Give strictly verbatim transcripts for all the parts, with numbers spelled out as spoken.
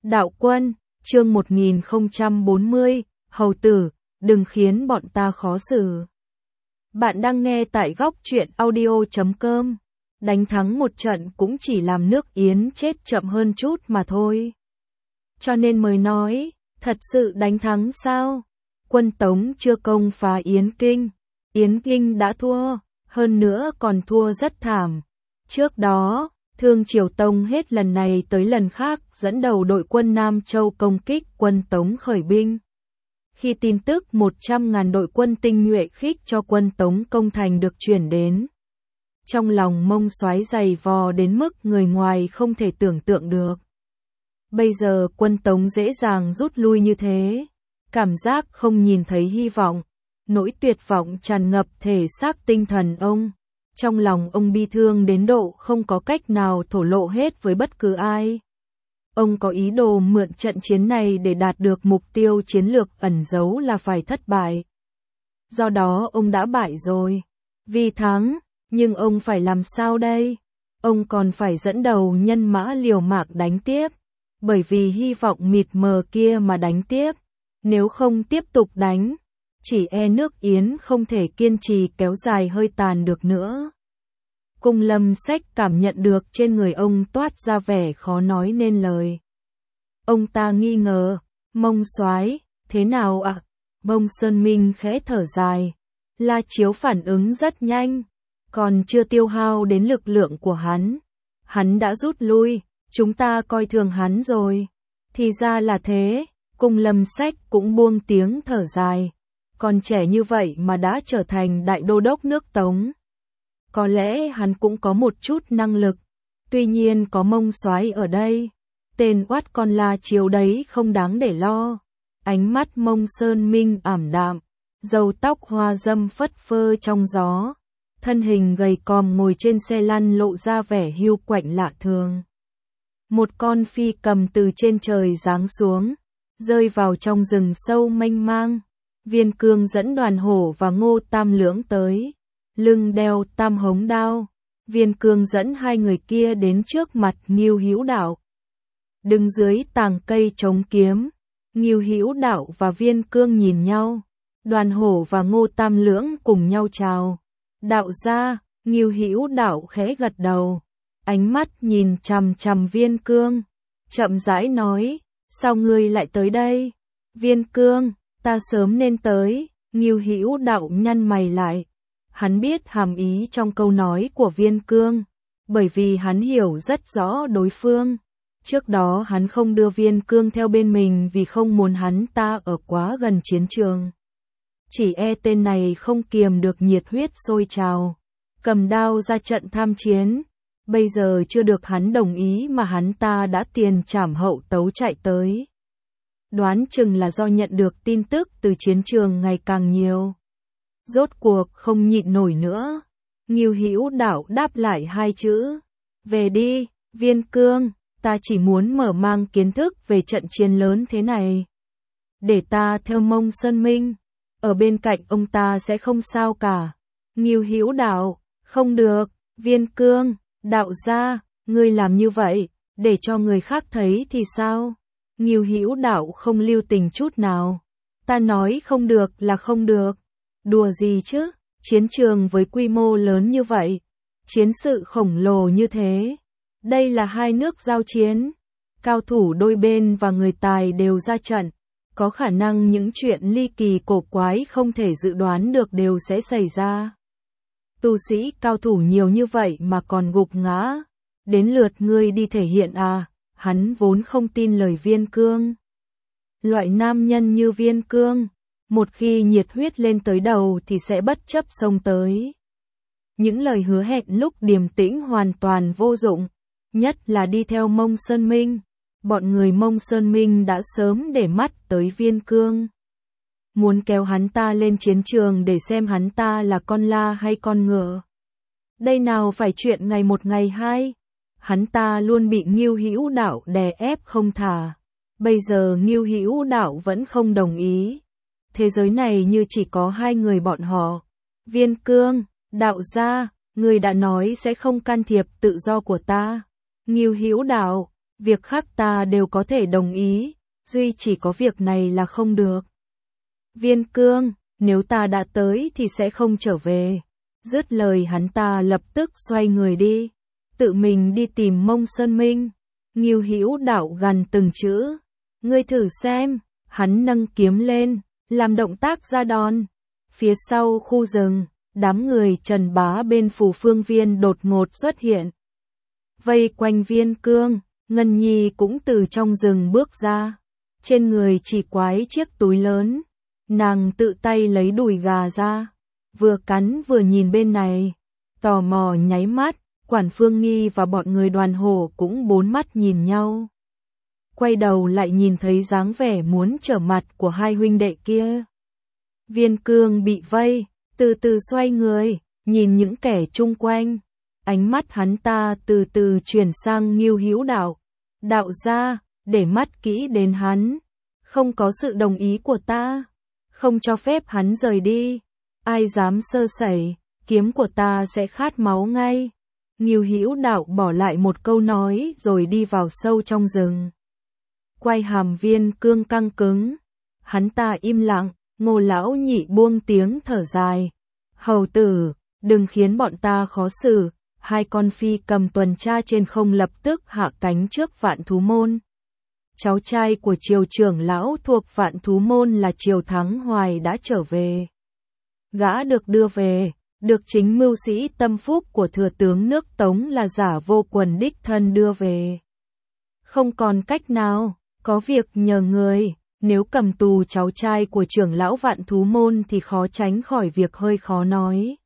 Đạo Quân, chương một nghìn không trăm bốn mươi, Hầu tử, đừng khiến bọn ta khó xử. Bạn đang nghe tại góc truyện audio chấm com. Đánh thắng một trận cũng chỉ làm nước Yến chết chậm hơn chút mà thôi. Cho nên mới nói, thật sự đánh thắng sao? Quân Tống chưa công phá Yến Kinh. Yến Kinh đã thua, hơn nữa còn thua rất thảm. Trước đó, Thương Triều Tông hết lần này tới lần khác dẫn đầu đội quân Nam Châu công kích quân Tống khởi binh. Khi tin tức một trăm ngàn đội quân tinh nhuệ khích cho quân Tống công thành được chuyển đến, trong lòng Mông Soái dày vò đến mức người ngoài không thể tưởng tượng được. Bây giờ quân Tống dễ dàng rút lui như thế, cảm giác không nhìn thấy hy vọng, nỗi tuyệt vọng tràn ngập thể xác tinh thần ông. Trong lòng ông bi thương đến độ không có cách nào thổ lộ hết với bất cứ ai. Ông có ý đồ mượn trận chiến này để đạt được mục tiêu chiến lược ẩn giấu là phải thất bại. Do đó ông đã bại rồi. Vì thắng, nhưng ông phải làm sao đây? Ông còn phải dẫn đầu nhân mã liều mạng đánh tiếp. Bởi vì hy vọng mịt mờ kia mà đánh tiếp. Nếu không tiếp tục đánh, chỉ e nước Yến không thể kiên trì kéo dài hơi tàn được nữa. Cung Lâm Sách cảm nhận được trên người ông toát ra vẻ khó nói nên lời. Ông ta nghi ngờ, Mông Soái, thế nào ạ? À? Mông Sơn Minh khẽ thở dài. La Chiếu phản ứng rất nhanh, còn chưa tiêu hao đến lực lượng của hắn. Hắn đã rút lui, chúng ta coi thường hắn rồi. Thì ra là thế, Cung Lâm Sách cũng buông tiếng thở dài. Còn trẻ như vậy mà đã trở thành đại đô đốc nước Tống. Có lẽ hắn cũng có một chút năng lực, tuy nhiên có Mông Soái ở đây, tên oát con La Chiếu đấy không đáng để lo. Ánh mắt Mông Sơn Minh ảm đạm, râu tóc hoa râm phất phơ trong gió, thân hình gầy còm ngồi trên xe lăn lộ ra vẻ hiu quạnh lạ thường. Một con phi cầm từ trên trời giáng xuống, rơi vào trong rừng sâu mênh mang. Viên Cương dẫn Đoàn Hổ và Ngô Tam Lưỡng tới, lưng đeo tam hống đao. Viên Cương dẫn hai người kia đến trước mặt Ngưu Hữu Đạo. Đứng dưới tàng cây chống kiếm, Ngưu Hữu Đạo và Viên Cương nhìn nhau. Đoàn Hổ và Ngô Tam Lưỡng cùng nhau chào. Đạo gia, Ngưu Hữu Đạo khẽ gật đầu, ánh mắt nhìn chằm chằm Viên Cương, chậm rãi nói, sao ngươi lại tới đây? Viên Cương, ta sớm nên tới. Ngưu Hữu Đạo nhăn mày lại. Hắn biết hàm ý trong câu nói của Viên Cương, bởi vì hắn hiểu rất rõ đối phương. Trước đó hắn không đưa Viên Cương theo bên mình vì không muốn hắn ta ở quá gần chiến trường. Chỉ e tên này không kiềm được nhiệt huyết sôi trào, cầm đao ra trận tham chiến. Bây giờ chưa được hắn đồng ý mà hắn ta đã tiền trảm hậu tấu chạy tới. Đoán chừng là do nhận được tin tức từ chiến trường ngày càng nhiều. Rốt cuộc không nhịn nổi nữa, Ngưu Hữu Đạo đáp lại hai chữ, về đi. Viên Cương, ta chỉ muốn mở mang kiến thức về trận chiến lớn thế này. Để ta theo Mông Sơn Minh, ở bên cạnh ông ta sẽ không sao cả. Ngưu Hữu Đạo, không được. Viên Cương, đạo gia, ngươi làm như vậy, để cho người khác thấy thì sao? Ngưu Hữu Đạo không lưu tình chút nào. Ta nói không được là không được. Đùa gì chứ, chiến trường với quy mô lớn như vậy, chiến sự khổng lồ như thế. Đây là hai nước giao chiến, cao thủ đôi bên và người tài đều ra trận. Có khả năng những chuyện ly kỳ cổ quái không thể dự đoán được đều sẽ xảy ra. Tu sĩ cao thủ nhiều như vậy mà còn gục ngã. Đến lượt ngươi đi thể hiện à? Hắn vốn không tin lời Viên Cương. Loại nam nhân như Viên Cương, một khi nhiệt huyết lên tới đầu thì sẽ bất chấp xông tới. Những lời hứa hẹn lúc điềm tĩnh hoàn toàn vô dụng, nhất là đi theo Mông Sơn Minh. Bọn người Mông Sơn Minh đã sớm để mắt tới Viên Cương, muốn kéo hắn ta lên chiến trường để xem hắn ta là con la hay con ngựa. Đây nào phải chuyện ngày một ngày hai. Hắn ta luôn bị Ngưu Hữu Đạo đè ép không thả. Bây giờ Ngưu Hữu Đạo vẫn không đồng ý. Thế giới này như chỉ có hai người bọn họ. Viên Cương, đạo gia, người đã nói sẽ không can thiệp tự do của ta. Ngưu Hữu Đạo, Việc khác ta đều có thể đồng ý, duy chỉ có việc này là không được. Viên Cương, nếu ta đã tới thì sẽ không trở về. Dứt lời hắn ta lập tức xoay người đi, tự mình đi tìm Mông Sơn Minh. Ngưu Hữu Đạo gằn từng chữ, ngươi thử xem, hắn nâng kiếm lên, làm động tác ra đòn. Phía sau khu rừng, đám người Trần Bá bên Phù Phương Viên đột ngột xuất hiện. Vây quanh Viên Cương, Ngân Nhi cũng từ trong rừng bước ra. Trên người chỉ quái chiếc túi lớn, nàng tự tay lấy đùi gà ra, vừa cắn vừa nhìn bên này, tò mò nháy mắt. Quản Phương Nghi và bọn người Đoàn Hổ cũng bốn mắt nhìn nhau. Quay đầu lại nhìn thấy dáng vẻ muốn trở mặt của hai huynh đệ kia. Viên Cương bị vây, từ từ xoay người, nhìn những kẻ chung quanh. Ánh mắt hắn ta từ từ chuyển sang Ngưu Hữu Đạo. Đạo gia, để mắt kỹ đến hắn. Không có sự đồng ý của ta, không cho phép hắn rời đi. Ai dám sơ sẩy, kiếm của ta sẽ khát máu ngay. Ngưu Hữu Đạo bỏ lại một câu nói rồi đi vào sâu trong rừng. Quay hàm Viên Cương căng cứng. Hắn ta im lặng, Ngô lão nhị buông tiếng thở dài. Hầu tử, đừng khiến bọn ta khó xử. Hai con phi cầm tuần tra trên không lập tức hạ cánh trước Vạn Thú Môn. Cháu trai của Triều trưởng lão thuộc Vạn Thú Môn là Triều Thắng Hoài đã trở về. Gã được đưa về, được chính mưu sĩ tâm phúc của thừa tướng nước Tống là Giả Vô Quần đích thân đưa về. Không còn cách nào, có việc nhờ người, nếu cầm tù cháu trai của trưởng lão Vạn Thú Môn thì khó tránh khỏi việc hơi khó nói.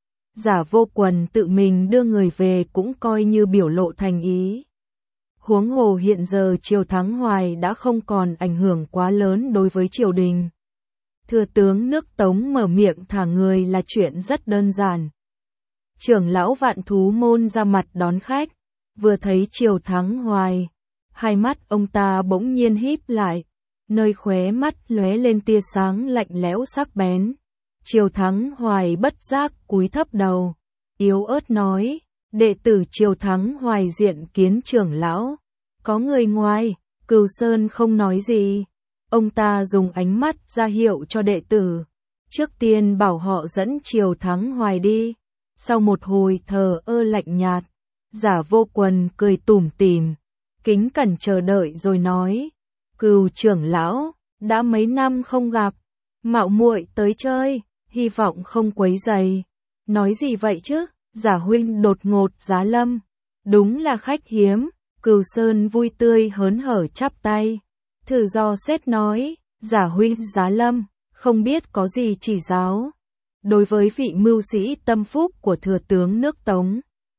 Giả Vô Quần tự mình đưa người về cũng coi như biểu lộ thành ý. Huống hồ hiện giờ Triều Thắng Hoài đã không còn ảnh hưởng quá lớn đối với triều đình. Thừa tướng nước Tống mở miệng thả người là chuyện rất đơn giản. Trưởng lão Vạn Thú Môn ra mặt đón khách, vừa thấy Triều Thắng Hoài, hai mắt ông ta bỗng nhiên híp lại, nơi khóe mắt lóe lên tia sáng lạnh lẽo sắc bén. Triều Thắng Hoài bất giác cúi thấp đầu, yếu ớt nói, đệ tử Triều Thắng Hoài diện kiến trưởng lão. Có người ngoài, Cửu Sơn không nói gì. Ông ta dùng ánh mắt ra hiệu cho đệ tử. Trước tiên bảo họ dẫn Triều Thắng Hoài đi. Sau một hồi thờ ơ lạnh nhạt, Giả Vô Quần cười tủm tỉm, kính cẩn chờ đợi rồi nói, Cửu trưởng lão, đã mấy năm không gặp, mạo muội tới chơi, hy vọng không quấy rầy. Nói gì vậy chứ? Giả huynh đột ngột giá lâm, đúng là khách hiếm. Cửu Sơn vui tươi hớn hở chắp tay, thử do xét nói, Giả huynh giá lâm, không biết có gì chỉ giáo. Đối với vị mưu sĩ tâm phúc của thừa tướng nước Tống,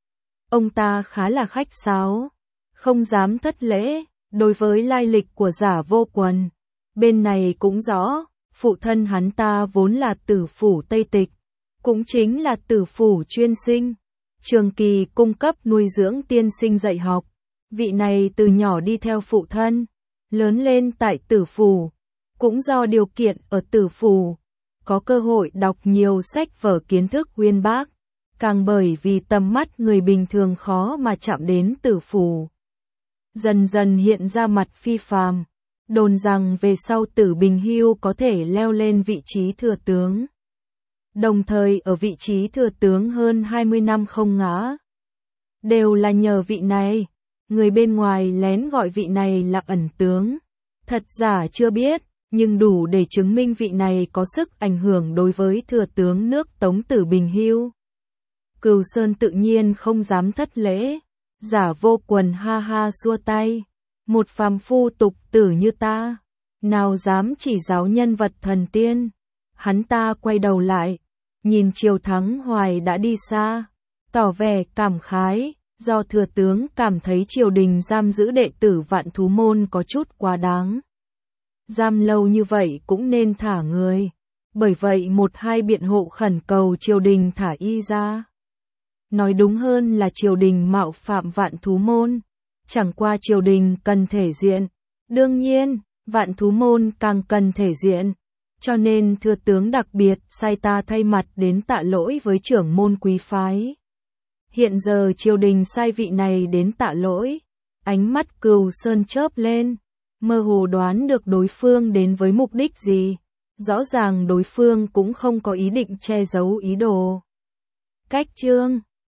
ông ta khá là khách sáo, không dám thất lễ. Đối với lai lịch của Giả Vô Quần, bên này cũng rõ, phụ thân hắn ta vốn là tử phủ Tây Tịch, cũng chính là tử phủ chuyên sinh, trường kỳ cung cấp nuôi dưỡng tiên sinh dạy học. Vị này từ nhỏ đi theo phụ thân, lớn lên tại tử phủ, cũng do điều kiện ở tử phủ, có cơ hội đọc nhiều sách vở kiến thức uyên bác, càng bởi vì tầm mắt người bình thường khó mà chạm đến tử phủ. Dần dần hiện ra mặt phi phàm, đồn rằng về sau Tử Bình Hưu có thể leo lên vị trí thừa tướng. Đồng thời ở vị trí thừa tướng hơn hai mươi năm không ngã. Đều là nhờ vị này, người bên ngoài lén gọi vị này là ẩn tướng. Thật giả chưa biết, nhưng đủ để chứng minh vị này có sức ảnh hưởng đối với thừa tướng nước Tống Tử Bình Hưu. Cửu Sơn tự nhiên không dám thất lễ. Giả Vô Quần ha ha xua tay, một phàm phu tục tử như ta, nào dám chỉ giáo nhân vật thần tiên. Hắn ta quay đầu lại, nhìn Triều Thắng Hoài đã đi xa, tỏ vẻ cảm khái, do thừa tướng cảm thấy triều đình giam giữ đệ tử Vạn Thú Môn có chút quá đáng. Giam lâu như vậy cũng nên thả người, bởi vậy một hai biện hộ khẩn cầu triều đình thả y ra. Nói đúng hơn là triều đình mạo phạm Vạn Thú Môn, chẳng qua triều đình cần thể diện, đương nhiên, Vạn Thú Môn càng cần thể diện, cho nên thừa tướng đặc biệt sai ta thay mặt đến tạ lỗi với trưởng môn quý phái. Hiện giờ triều đình sai vị này đến tạ lỗi, Ánh mắt Cừu Sơn chớp lên, mơ hồ đoán được đối phương đến với mục đích gì. Rõ ràng đối phương cũng không có ý định che giấu ý đồ. Cách chương